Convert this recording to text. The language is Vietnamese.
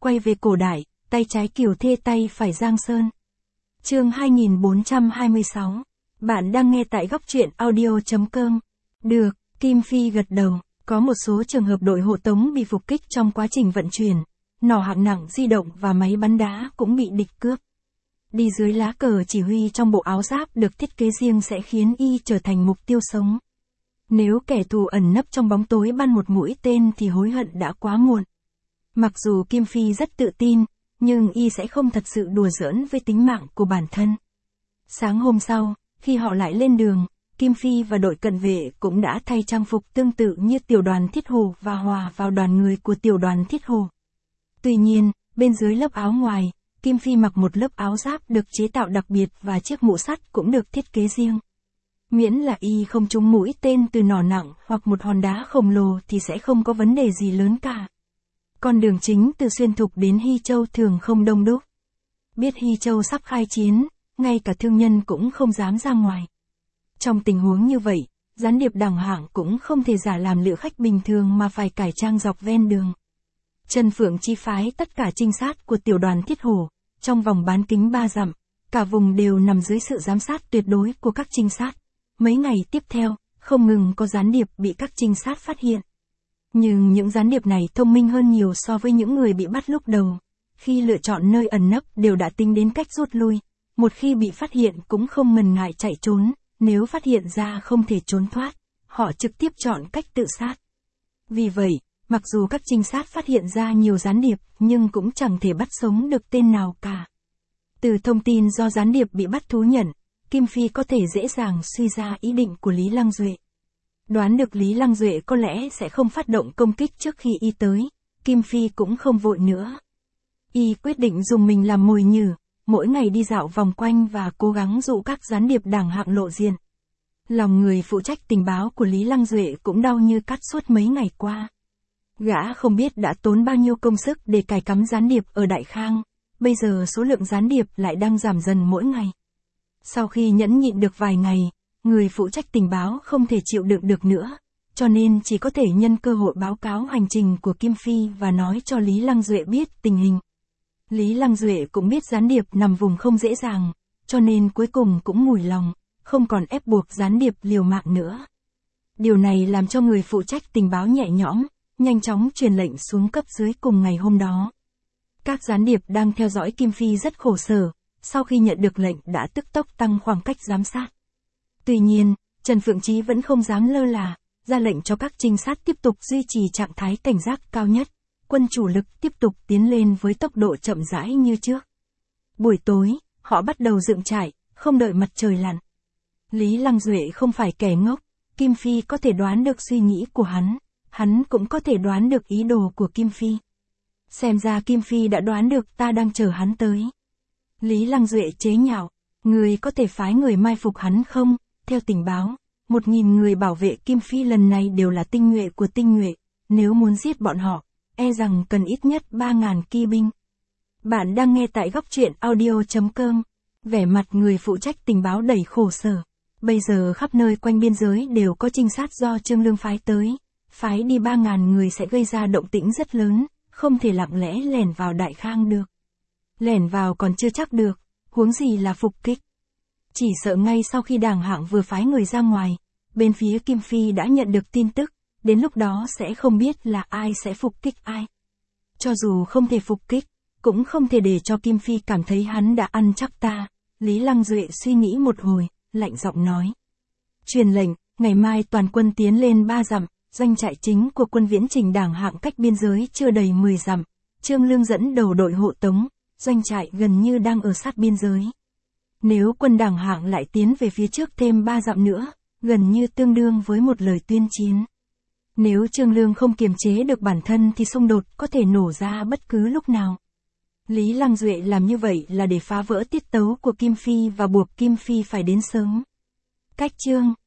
quay về cổ đại, tay trái Kiều Thê tay phải Giang Sơn. Chương 2426. Bạn đang nghe tại góc truyện audio.com. Được, Kim Phi gật đầu, có một số trường hợp đội hộ tống bị phục kích trong quá trình vận chuyển, nỏ hạng nặng di động và máy bắn đá cũng bị địch cướp. Đi dưới lá cờ chỉ huy trong bộ áo giáp được thiết kế riêng sẽ khiến y trở thành mục tiêu sống. Nếu kẻ thù ẩn nấp trong bóng tối bắn một mũi tên thì hối hận đã quá muộn. Mặc dù Kim Phi rất tự tin, nhưng y sẽ không thật sự đùa giỡn với tính mạng của bản thân. Sáng hôm sau, khi họ lại lên đường, Kim Phi và đội cận vệ cũng đã thay trang phục tương tự như tiểu đoàn Thiết Hồ và hòa vào đoàn người của tiểu đoàn Thiết Hồ. Tuy nhiên, bên dưới lớp áo ngoài, Kim Phi mặc một lớp áo giáp được chế tạo đặc biệt và chiếc mũ sắt cũng được thiết kế riêng. Miễn là y không trúng mũi tên từ nỏ nặng hoặc một hòn đá khổng lồ thì sẽ không có vấn đề gì lớn cả. Con đường chính từ Xuyên Thục đến Hy Châu thường không đông đúc. Biết Hy Châu sắp khai chiến, ngay cả thương nhân cũng không dám ra ngoài. Trong tình huống như vậy, gián điệp đẳng hạng cũng không thể giả làm lữ khách bình thường mà phải cải trang dọc ven đường. Trần Phượng chi phái tất cả trinh sát của tiểu đoàn Thiết Hổ, trong vòng bán kính 3 dặm, cả vùng đều nằm dưới sự giám sát tuyệt đối của các trinh sát. Mấy ngày tiếp theo, không ngừng có gián điệp bị các trinh sát phát hiện. Nhưng những gián điệp này thông minh hơn nhiều so với những người bị bắt lúc đầu. Khi lựa chọn nơi ẩn nấp đều đã tính đến cách rút lui. Một khi bị phát hiện cũng không ngần ngại chạy trốn, nếu phát hiện ra không thể trốn thoát, họ trực tiếp chọn cách tự sát. Vì vậy, mặc dù các trinh sát phát hiện ra nhiều gián điệp nhưng cũng chẳng thể bắt sống được tên nào cả. Từ thông tin do gián điệp bị bắt thú nhận, Kim Phi có thể dễ dàng suy ra ý định của Lý Lăng Duệ. Đoán được Lý Lăng Duệ có lẽ sẽ không phát động công kích trước khi y tới, Kim Phi cũng không vội nữa. Y quyết định dùng mình làm mồi nhử, mỗi ngày đi dạo vòng quanh và cố gắng dụ các gián điệp đẳng hạng lộ diện. Lòng người phụ trách tình báo của Lý Lăng Duệ cũng đau như cắt suốt mấy ngày qua. Gã không biết đã tốn bao nhiêu công sức để cài cắm gián điệp ở Đại Khang, bây giờ số lượng gián điệp lại đang giảm dần mỗi ngày. Sau khi nhẫn nhịn được vài ngày, người phụ trách tình báo không thể chịu đựng được nữa, cho nên chỉ có thể nhân cơ hội báo cáo hành trình của Kim Phi và nói cho Lý Lăng Duệ biết tình hình. Lý Lăng Duệ cũng biết gián điệp nằm vùng không dễ dàng, cho nên cuối cùng cũng mùi lòng, không còn ép buộc gián điệp liều mạng nữa. Điều này làm cho người phụ trách tình báo nhẹ nhõm, nhanh chóng truyền lệnh xuống cấp dưới cùng ngày hôm đó. Các gián điệp đang theo dõi Kim Phi rất khổ sở, sau khi nhận được lệnh đã tức tốc tăng khoảng cách giám sát. Tuy nhiên, Trần Phượng Chí vẫn không dám lơ là, ra lệnh cho các trinh sát tiếp tục duy trì trạng thái cảnh giác cao nhất. Quân chủ lực tiếp tục tiến lên với tốc độ chậm rãi như trước. Buổi tối, họ bắt đầu dựng trại, không đợi mặt trời lặn. Lý Lăng Duệ không phải kẻ ngốc, Kim Phi có thể đoán được suy nghĩ của hắn cũng có thể đoán được ý đồ của Kim Phi. Xem ra Kim Phi đã đoán được ta đang chờ hắn tới. Lý Lăng Duệ chế nhạo, người có thể phái người mai phục hắn không? Theo tình báo, 1.000 người bảo vệ Kim Phi lần này đều là tinh nhuệ của tinh nhuệ, nếu muốn giết bọn họ, e rằng cần ít nhất 3.000 kỵ binh. Bạn đang nghe tại góc truyện audio.com. Vẻ mặt người phụ trách tình báo đầy khổ sở. Bây giờ khắp nơi quanh biên giới đều có trinh sát do Trương Lương phái tới. Phái đi 3.000 người sẽ gây ra động tĩnh rất lớn, không thể lặng lẽ lẻn vào Đại Khang được. Lẻn vào còn chưa chắc được, huống gì là phục kích. Chỉ sợ ngay sau khi đảng hạng vừa phái người ra ngoài, bên phía Kim Phi đã nhận được tin tức, đến lúc đó sẽ không biết là ai sẽ phục kích ai. Cho dù không thể phục kích, cũng không thể để cho Kim Phi cảm thấy hắn đã ăn chắc ta. Lý Lăng Duệ suy nghĩ một hồi, lạnh giọng nói. Truyền lệnh, ngày mai toàn quân tiến lên 3 dặm, doanh trại chính của quân viễn trình đảng hạng cách biên giới chưa đầy 10 dặm. Trương Lương dẫn đầu đội hộ tống, doanh trại gần như đang ở sát biên giới. Nếu quân đảng hạng lại tiến về phía trước thêm 3 dặm nữa, gần như tương đương với một lời tuyên chiến. Nếu Trương Lương không kiềm chế được bản thân thì xung đột có thể nổ ra bất cứ lúc nào. Lý Lăng Duệ làm như vậy là để phá vỡ tiết tấu của Kim Phi và buộc Kim Phi phải đến sớm. Cách chương